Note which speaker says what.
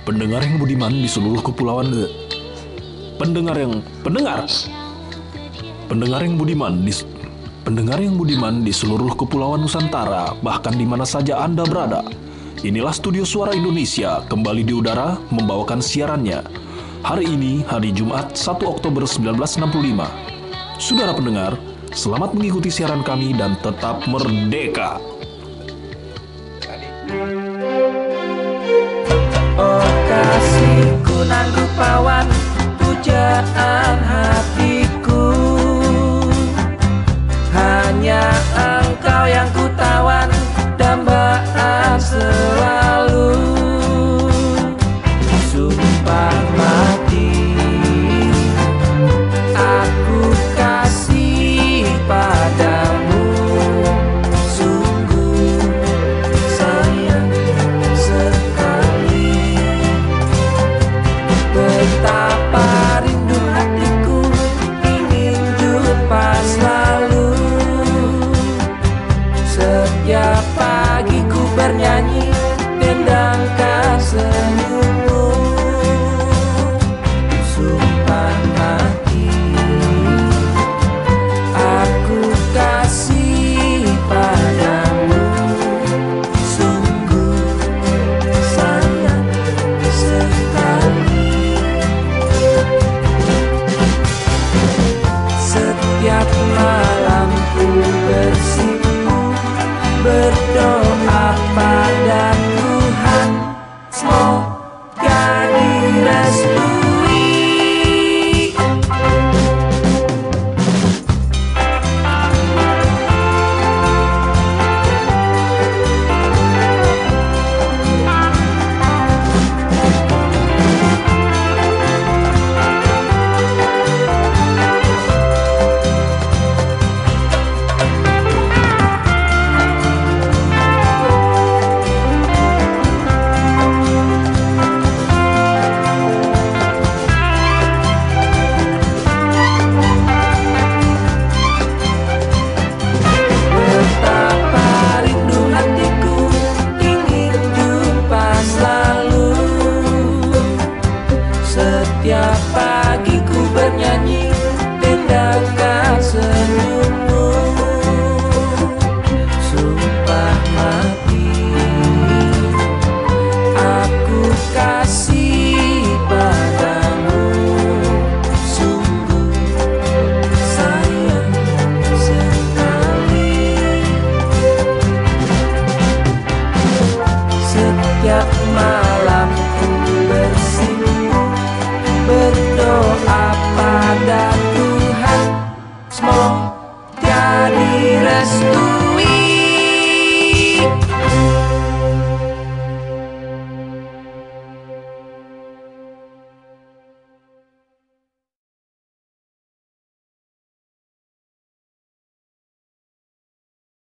Speaker 1: Pendengar yang budiman di seluruh kepulauan Pendengar yang budiman di seluruh kepulauan Nusantara, bahkan di mana saja Anda berada. Inilah Studio Suara Indonesia kembali di udara membawakan siarannya. Hari ini hari Jumat 1 Oktober 1965. Saudara pendengar, selamat mengikuti siaran kami dan tetap merdeka.
Speaker 2: Oh kasihku nan rupawan, pujaan hatiku. Hanya engkau yang ku tawan, dambaan selalu. Sumpah mati, aku kasih padamu. Sungguh sayang sekali. Betapa rindu hatiku ingin jumpa selalu. Setiap pagi ku bernyanyi, dendangkan senyummu. Sumpah mati, aku kasih padamu. Sungguh sayang sekali. Setiap malam ku bersimpu, berdoa pada Tuhan, semoga direstui.